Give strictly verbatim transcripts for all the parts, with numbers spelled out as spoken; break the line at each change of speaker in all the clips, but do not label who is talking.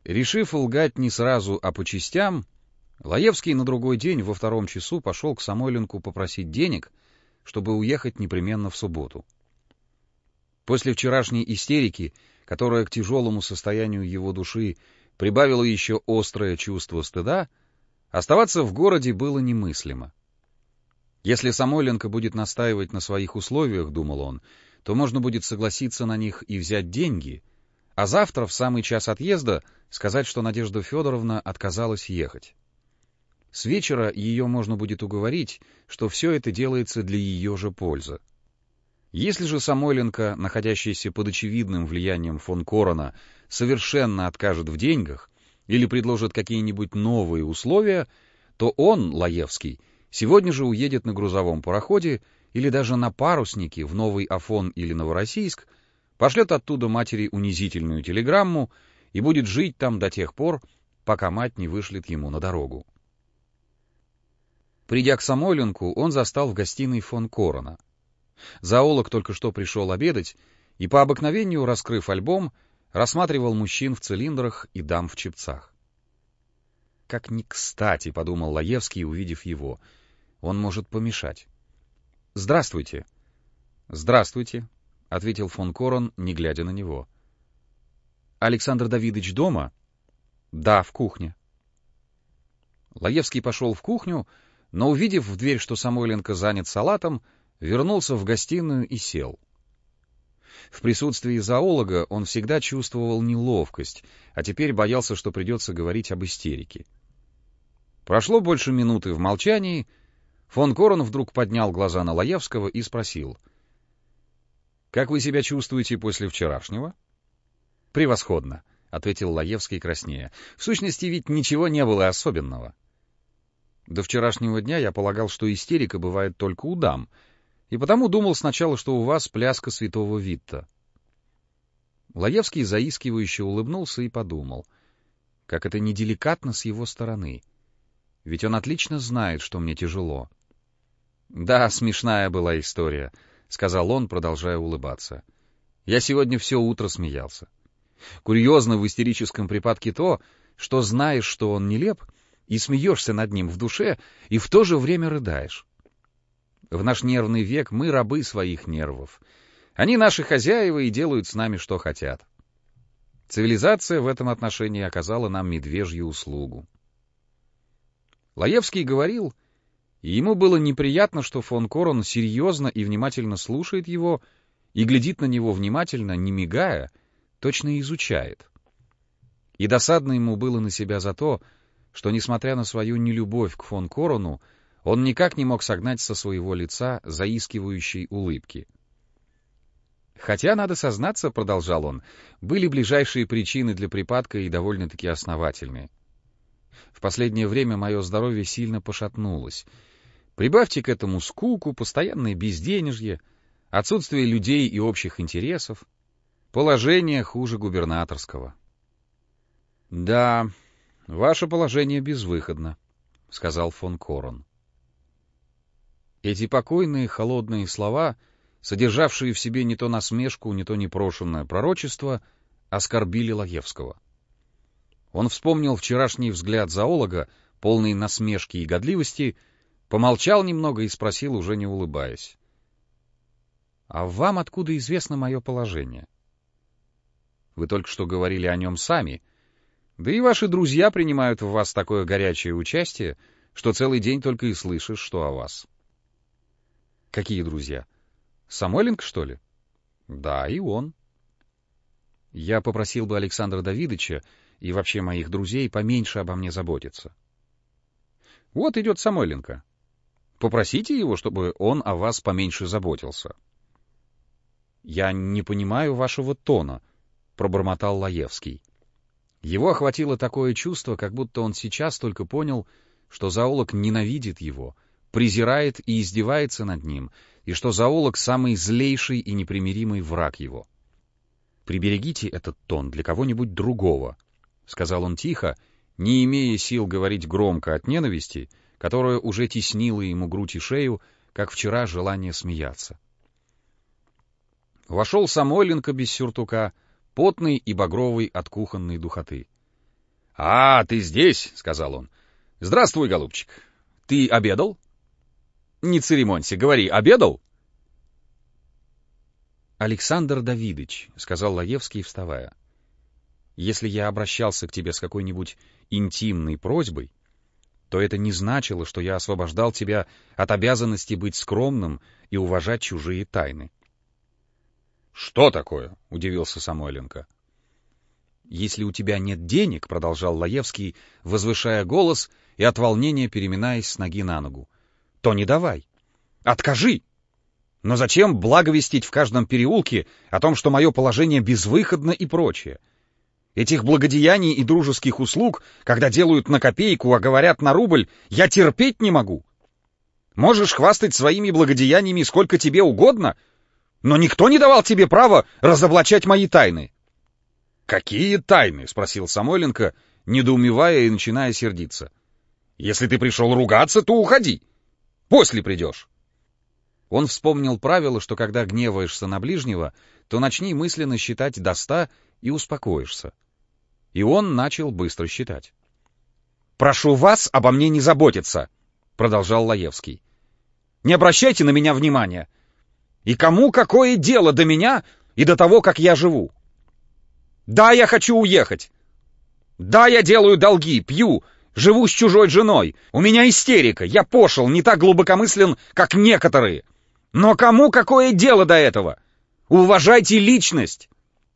Решив лгать не сразу, а по частям, Лаевский на другой день во втором часу пошел к Самойленку попросить денег, чтобы уехать непременно в субботу. После вчерашней истерики, которая к тяжелому состоянию его души прибавила еще острое чувство стыда, оставаться в городе было немыслимо. Если Самойленко будет настаивать на своих условиях, думал он, то можно будет согласиться на них и взять деньги, а завтра, в самый час отъезда, сказать, что Надежда Федоровна отказалась ехать. С вечера ее можно будет уговорить, что все это делается для ее же пользы. Если же Самойленко, находящийся под очевидным влиянием фон Корона, совершенно откажет в деньгах или предложит какие-нибудь новые условия, то он, Лаевский, сегодня же уедет на грузовом пароходе или даже на паруснике в Новый Афон или Новороссийск, пошлет оттуда матери унизительную телеграмму и будет жить там до тех пор, пока мать не вышлет ему на дорогу. Придя к Самойленку, он застал в гостиной фон Корона. Зоолог только что пришел обедать и, по обыкновению раскрыв альбом, рассматривал мужчин в цилиндрах и дам в чепцах. «Как ни кстати», — подумал Лаевский, увидев его, — «он может помешать». «Здравствуйте». «Здравствуйте», — ответил фон Корон, не глядя на него. «Александр Давидович дома?» «Да, в кухне». Лаевский пошел в кухню, но, увидев в дверь, что Самойленко занят салатом, вернулся в гостиную и сел. В присутствии зоолога он всегда чувствовал неловкость, а теперь боялся, что придется говорить об истерике. Прошло больше минуты в молчании. Фон Корон вдруг поднял глаза на Лаевского и спросил: «Как вы себя чувствуете после вчерашнего?» «Превосходно», — ответил Лаевский краснея. «В сущности, ведь ничего не было особенного. До вчерашнего дня я полагал, что истерика бывает только у дам, и потому думал сначала, что у вас пляска святого Витта». Лаевский заискивающе улыбнулся и подумал, как это неделикатно с его стороны, ведь он отлично знает, что мне тяжело. «Да, смешная была история», — сказал он, продолжая улыбаться. «Я сегодня все утро смеялся. Курьезно в истерическом припадке то, что знаешь, что он нелеп, и смеешься над ним в душе, и в то же время рыдаешь. В наш нервный век мы рабы своих нервов. Они наши хозяева и делают с нами, что хотят. Цивилизация в этом отношении оказала нам медвежью услугу». Лаевский говорил, и ему было неприятно, что фон Корон серьезно и внимательно слушает его и глядит на него внимательно, не мигая, точно изучает. И досадно ему было на себя за то, что, несмотря на свою нелюбовь к фон Корону, он никак не мог согнать со своего лица заискивающей улыбки. «Хотя, надо сознаться, — продолжал он, — были ближайшие причины для припадка и довольно-таки основательные. В последнее время мое здоровье сильно пошатнулось. Прибавьте к этому скуку, постоянное безденежье, отсутствие людей и общих интересов, положение хуже губернаторского». «Да, ваше положение безвыходно», — сказал фон Корон. Эти покойные холодные слова, содержавшие в себе не то насмешку, не то непрошенное пророчество, оскорбили Лаевского. Он вспомнил вчерашний взгляд зоолога, полный насмешки и годливости, помолчал немного и спросил, уже не улыбаясь: «А вам откуда известно мое положение?» «Вы только что говорили о нем сами, да и ваши друзья принимают в вас такое горячее участие, что целый день только и слышишь, что о вас». «Какие друзья? Самойленко, что ли?» «Да, и он». «Я попросил бы Александра Давидовича и вообще моих друзей поменьше обо мне заботиться». «Вот идет Самойленко. Попросите его, чтобы он о вас поменьше заботился». «Я не понимаю вашего тона», — пробормотал Лаевский. Его охватило такое чувство, как будто он сейчас только понял, что зоолог ненавидит его, презирает и издевается над ним, и что зоолог — самый злейший и непримиримый враг его. «Приберегите этот тон для кого-нибудь другого», — сказал он тихо, не имея сил говорить громко от ненависти, которая уже теснила ему грудь и шею, как вчера желание смеяться. Вошел Самойленко без сюртука, потный и багровый от кухонной духоты. — А, ты здесь, — сказал он. — Здравствуй, голубчик. Ты обедал? — Не церемонься, говори, обедал? — Александр Давидыч, — сказал Лаевский, вставая, — если я обращался к тебе с какой-нибудь интимной просьбой, то это не значило, что я освобождал тебя от обязанности быть скромным и уважать чужие тайны. — Что такое? — удивился Самойленко. — Если у тебя нет денег, — продолжал Лаевский, возвышая голос и от волнения переминаясь с ноги на ногу, — то не давай. Откажи. Но зачем благовестить в каждом переулке о том, что мое положение безвыходно и прочее? Этих благодеяний и дружеских услуг, когда делают на копейку, а говорят на рубль, я терпеть не могу. Можешь хвастать своими благодеяниями сколько тебе угодно, но никто не давал тебе права разоблачать мои тайны. — Какие тайны? — спросил Самойленко, недоумевая и начиная сердиться. — Если ты пришел ругаться, то уходи. После придешь. Он вспомнил правило, что когда гневаешься на ближнего, то начни мысленно считать до ста и успокоишься. И он начал быстро считать. — Прошу вас обо мне не заботиться, — продолжал Лаевский. — Не обращайте на меня внимания. И кому какое дело до меня и до того, как я живу? Да, я хочу уехать. Да, я делаю долги, пью, живу с чужой женой. У меня истерика, я пошел, не так глубокомыслен, как некоторые. Но кому какое дело до этого? Уважайте личность.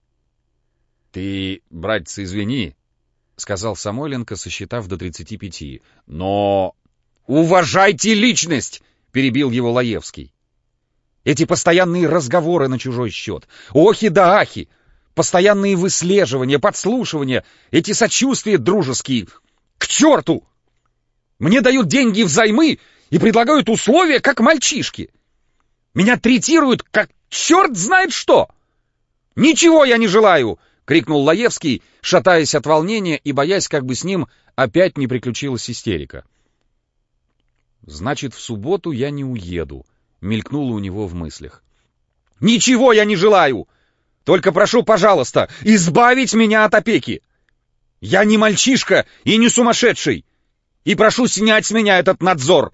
— Ты, братец, извини, — сказал Самойленко, сосчитав до тридцати пяти. — Но... — Уважайте личность! — перебил его Лаевский. Эти постоянные разговоры на чужой счет, охи да ахи, постоянные выслеживания, подслушивания, эти сочувствия дружеские. К черту! Мне дают деньги взаймы и предлагают условия, как мальчишки. Меня третируют, как черт знает что. Ничего я не желаю! — крикнул Лаевский, шатаясь от волнения и боясь, как бы с ним опять не приключилась истерика. «Значит, в субботу я не уеду», — мелькнуло у него в мыслях. «Ничего я не желаю! Только прошу, пожалуйста, избавить меня от опеки! Я не мальчишка и не сумасшедший! И прошу снять с меня этот надзор!»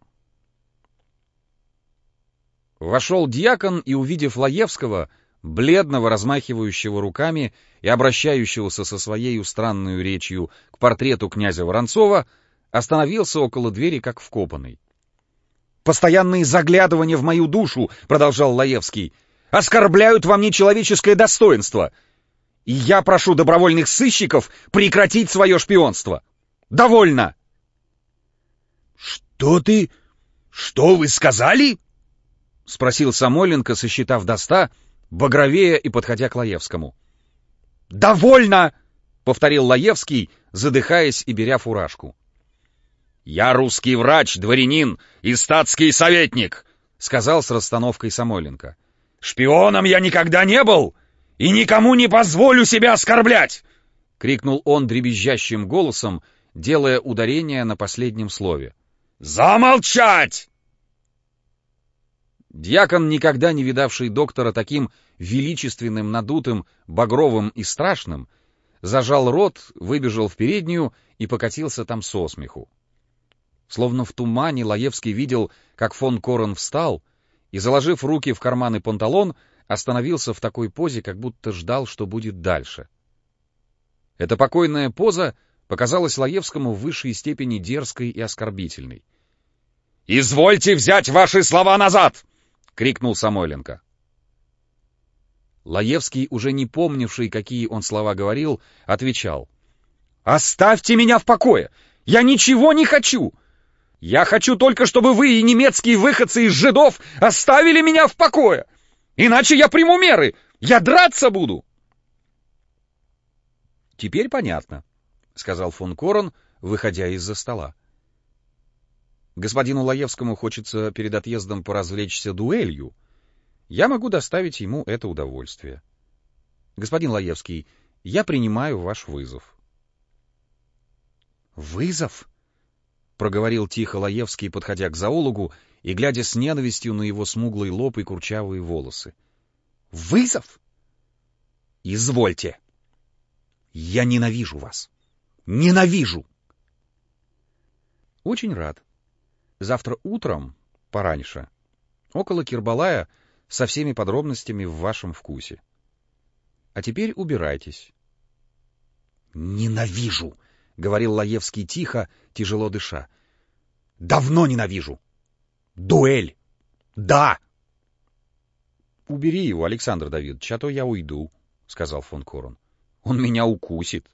Вошел дьякон и, увидев Лаевского, бледного, размахивающего руками и обращающегося со своей странной речью к портрету князя Воронцова, остановился около двери, как вкопанный. «Постоянные заглядывания в мою душу, — продолжал Лаевский, — оскорбляют во мне человеческое достоинство, и я прошу добровольных сыщиков прекратить свое шпионство. Довольно!» «Что ты... что вы сказали?» — спросил Самойленко, сосчитав до ста, багровея и подходя к Лаевскому. «Довольно!» — повторил Лаевский, задыхаясь и беря фуражку. «Я русский врач, дворянин и статский советник», — сказал с расстановкой Самойленко. «Шпионом я никогда не был и никому не позволю себя оскорблять!» — крикнул он дребезжащим голосом, делая ударение на последнем слове. «Замолчать!» Дьякон, никогда не видавший доктора таким величественным, надутым, багровым и страшным, зажал рот, выбежал в переднюю и покатился там со смеху. Словно в тумане Лаевский видел, как фон Корен встал и, заложив руки в карманы панталон, остановился в такой позе, как будто ждал, что будет дальше. Эта покойная поза показалась Лаевскому в высшей степени дерзкой и оскорбительной. «Извольте взять ваши слова назад!» — крикнул Самойленко. Лаевский, уже не помнивший, какие он слова говорил, отвечал. «Оставьте меня в покое! Я ничего не хочу! Я хочу только, чтобы вы и немецкие выходцы из жидов оставили меня в покое! Иначе я приму меры! Я драться буду!» «Теперь понятно», — сказал фон Корен, выходя из-за стола. «Господину Лаевскому хочется перед отъездом поразвлечься дуэлью. Я могу доставить ему это удовольствие. Господин Лаевский, я принимаю ваш вызов». «Вызов?» — проговорил тихо Лаевский, подходя к зоологу и глядя с ненавистью на его смуглый лоб и курчавые волосы. «Вызов? Извольте. Я ненавижу вас.
Ненавижу!»
«Очень рад. Завтра утром, пораньше, около Кирбалая, со всеми подробностями в вашем вкусе. А теперь убирайтесь».
«Ненавижу!» — говорил Лаевский тихо, тяжело дыша. «Давно ненавижу! Дуэль! Да!»
«Убери его, Александр Давидович, а то я уйду», — сказал фон Корон. «Он меня укусит».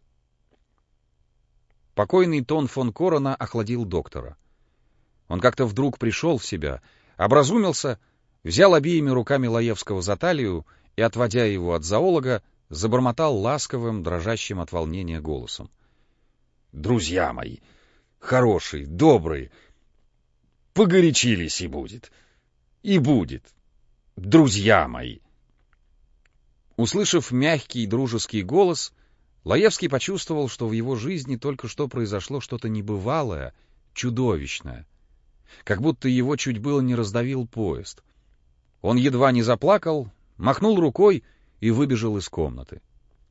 Покойный тон фон Корона охладил доктора. Он как-то вдруг пришел в себя, образумился, взял обеими руками Лаевского за талию и, отводя его от зоолога, забормотал ласковым, дрожащим от волнения голосом. «Друзья мои, хорошие, добрые, погорячились и будет, и будет, друзья мои». Услышав мягкий дружеский голос, Лаевский почувствовал, что в его жизни только что произошло что-то небывалое, чудовищное. Как будто его чуть было не раздавил поезд. Он едва не заплакал, махнул рукой и выбежал из комнаты.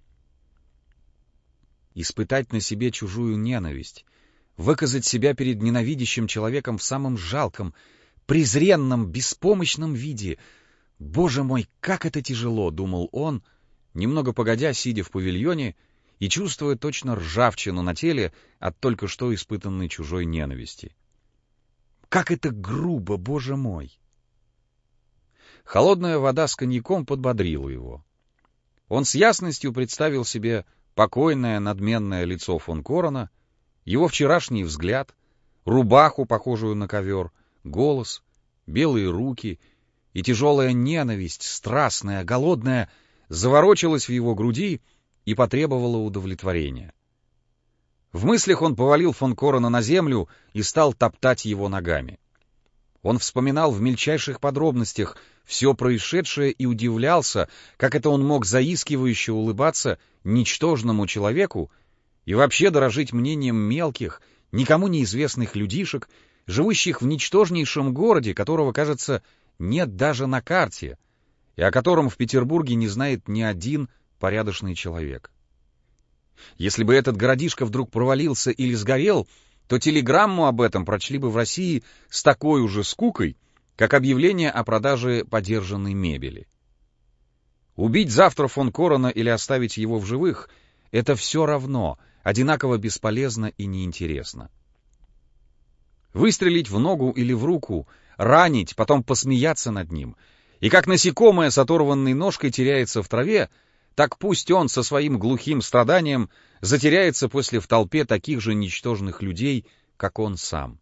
Испытать на себе чужую ненависть, выказать себя перед ненавидящим человеком в самом жалком, презренном, беспомощном виде. «Боже мой, как это тяжело!» — думал он, немного погодя, сидя в павильоне и чувствуя точно ржавчину на теле от только что испытанной чужой ненависти. «Как это грубо, Боже мой!» Холодная вода с коньяком подбодрила его. Он с ясностью представил себе покойное надменное лицо фон Корона, его вчерашний взгляд, рубаху, похожую на ковер, голос, белые руки, и тяжелая ненависть, страстная, голодная, заворочилась в его груди и потребовала удовлетворения. В мыслях он повалил фон Корона на землю и стал топтать его ногами. Он вспоминал в мельчайших подробностях все происшедшее и удивлялся, как это он мог заискивающе улыбаться ничтожному человеку и вообще дорожить мнением мелких, никому неизвестных людишек, живущих в ничтожнейшем городе, которого, кажется, нет даже на карте, и о котором в Петербурге не знает ни один порядочный человек. Если бы этот городишко вдруг провалился или сгорел, то телеграмму об этом прочли бы в России с такой уже скукой, как объявление о продаже подержанной мебели. Убить завтра фон Корона или оставить его в живых — это все равно, одинаково бесполезно и неинтересно. Выстрелить в ногу или в руку, ранить, потом посмеяться над ним, и как насекомое с оторванной ножкой теряется в траве, так пусть он со своим глухим страданием затеряется после в толпе таких же ничтожных людей, как он сам.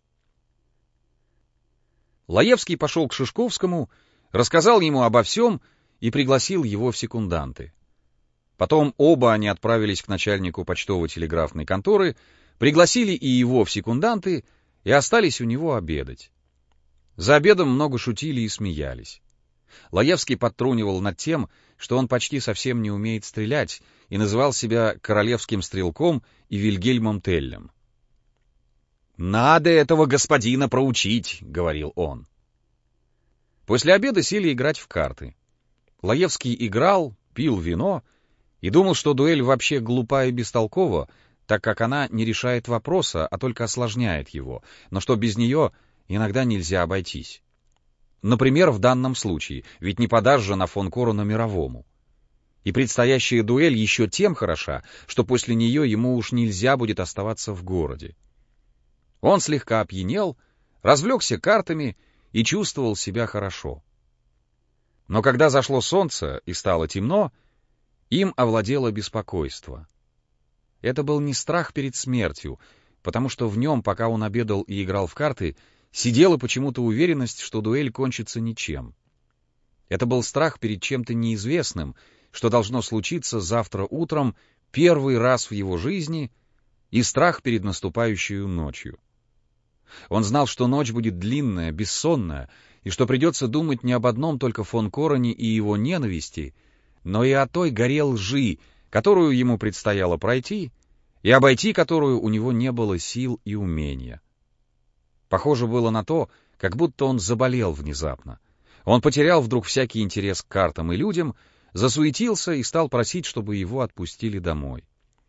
Лаевский пошел к Шишковскому, рассказал ему обо всем и пригласил его в секунданты. Потом оба они отправились к начальнику почтово-телеграфной конторы, пригласили и его в секунданты и остались у него обедать. За обедом много шутили и смеялись. Лаевский подтрунивал над тем, что он почти совсем не умеет стрелять, и называл себя королевским стрелком и Вильгельмом Теллем. «Надо этого господина проучить», — говорил он. После обеда сели играть в карты. Лаевский играл, пил вино и думал, что дуэль вообще глупа и бестолкова, так как она не решает вопроса, а только осложняет его, но что без нее иногда нельзя обойтись. Например, в данном случае, ведь не подашь же на фон Корона мировому. И предстоящая дуэль еще тем хороша, что после нее ему уж нельзя будет оставаться в городе. Он слегка опьянел, развлекся картами и чувствовал себя хорошо. Но когда зашло солнце и стало темно, им овладело беспокойство. Это был не страх перед смертью, потому что в нем, пока он обедал и играл в карты, сидела почему-то уверенность, что дуэль кончится ничем. Это был страх перед чем-то неизвестным, что должно случиться завтра утром первый раз в его жизни, и страх перед наступающей ночью. Он знал, что ночь будет длинная, бессонная, и что придется думать не об одном только фон Короне и его ненависти, но и о той горе лжи, которую ему предстояло пройти, и обойти которую у него не было сил и умения. Похоже было на то, как будто он заболел внезапно. Он потерял вдруг всякий интерес к картам и людям, засуетился и стал просить, чтобы его отпустили домой.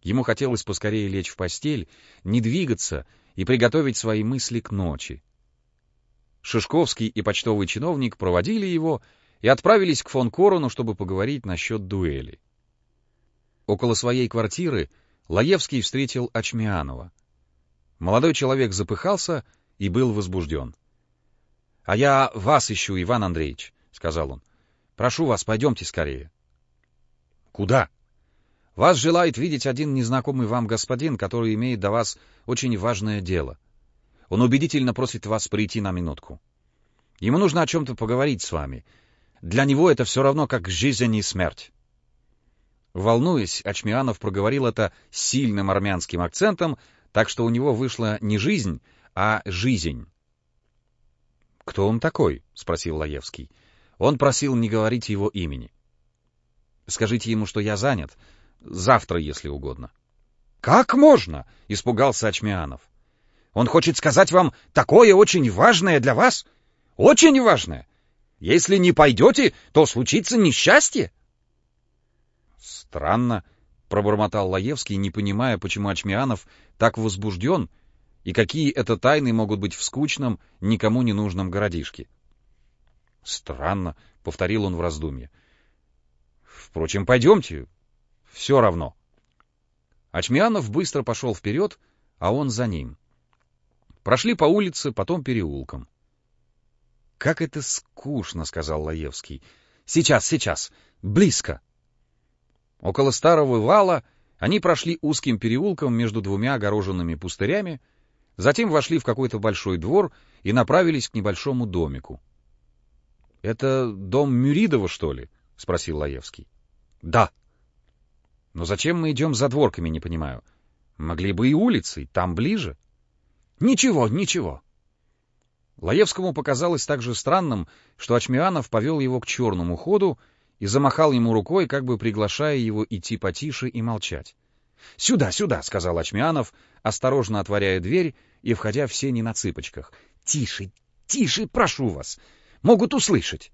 Ему хотелось поскорее лечь в постель, не двигаться и приготовить свои мысли к ночи. Шишковский и почтовый чиновник проводили его и отправились к фон Корону, чтобы поговорить насчет дуэли. Около своей квартиры Лаевский встретил Ачмианова. Молодой человек запыхался и был возбужден. — А я вас ищу, Иван Андреевич, — сказал он. — Прошу вас, пойдемте скорее. — Куда? — Вас желает видеть один незнакомый вам господин, который имеет до вас очень важное дело. Он убедительно просит вас прийти на минутку. Ему нужно о чем-то поговорить с вами. Для него это все равно, как жизнь и смерть. Волнуясь, Ачмианов проговорил это с сильным армянским акцентом, так что у него вышла не жизнь, а жизнь. — Кто он такой? — спросил Лаевский. Он просил не говорить его имени. — Скажите ему, что я занят. Завтра, если угодно. — Как можно? — испугался Ачмианов. — Он хочет сказать вам такое очень важное для вас? Очень важное. Если не пойдете, то случится несчастье. — Странно, — пробормотал Лаевский, не понимая, почему Ачмианов так возбужден, и какие это тайны могут быть в скучном, никому не нужном городишке. — Странно, — повторил он в раздумье. — Впрочем, пойдемте. Все равно. Ачмианов быстро пошел вперед, а он за ним. Прошли по улице, потом переулком. — Как это скучно, — сказал Лаевский. — Сейчас, сейчас, близко. Около старого вала они прошли узким переулком между двумя огороженными пустырями, затем вошли в какой-то большой двор и направились к небольшому домику. — Это дом Мюридова, что ли? — спросил Лаевский. — Да. — Но зачем мы идем за дворками, не понимаю. Могли бы и улицей, там ближе. — Ничего, ничего. Лаевскому показалось также странным, что Ачмианов повел его к черному ходу и замахал ему рукой, как бы приглашая его идти потише и молчать. — Сюда, сюда, — сказал Ачмианов, осторожно отворяя дверь и входя в сени на цыпочках. — Тише, тише, прошу вас. Могут услышать.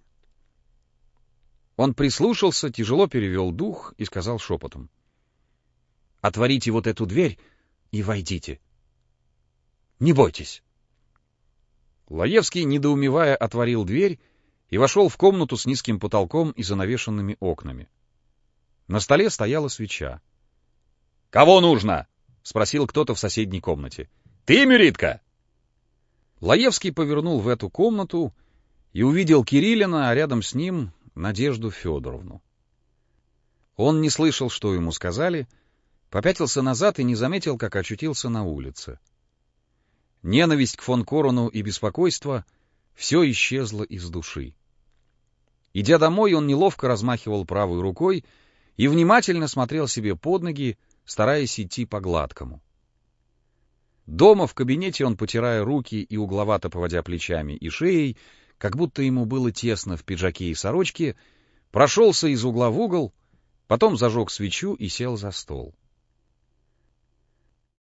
Он прислушался, тяжело перевел дух и сказал шепотом. — Отворите вот эту дверь и войдите. Не бойтесь. Лаевский, недоумевая, отворил дверь и вошел в комнату с низким потолком и занавешенными окнами. На столе стояла свеча. — Кого нужно? — спросил кто-то в соседней комнате. — Ты, Мюридка? Лаевский повернул в эту комнату и увидел Кириллина, а рядом с ним Надежду Федоровну. Он не слышал, что ему сказали, попятился назад и не заметил, как очутился на улице. Ненависть к фон Корону и беспокойство — все исчезло из души. Идя домой, он неловко размахивал правой рукой и внимательно смотрел себе под ноги, стараясь идти по гладкому. Дома в кабинете он, потирая руки и угловато поводя плечами и шеей, как будто ему было тесно в пиджаке и сорочке, прошелся из угла в угол, потом зажег свечу и сел за стол.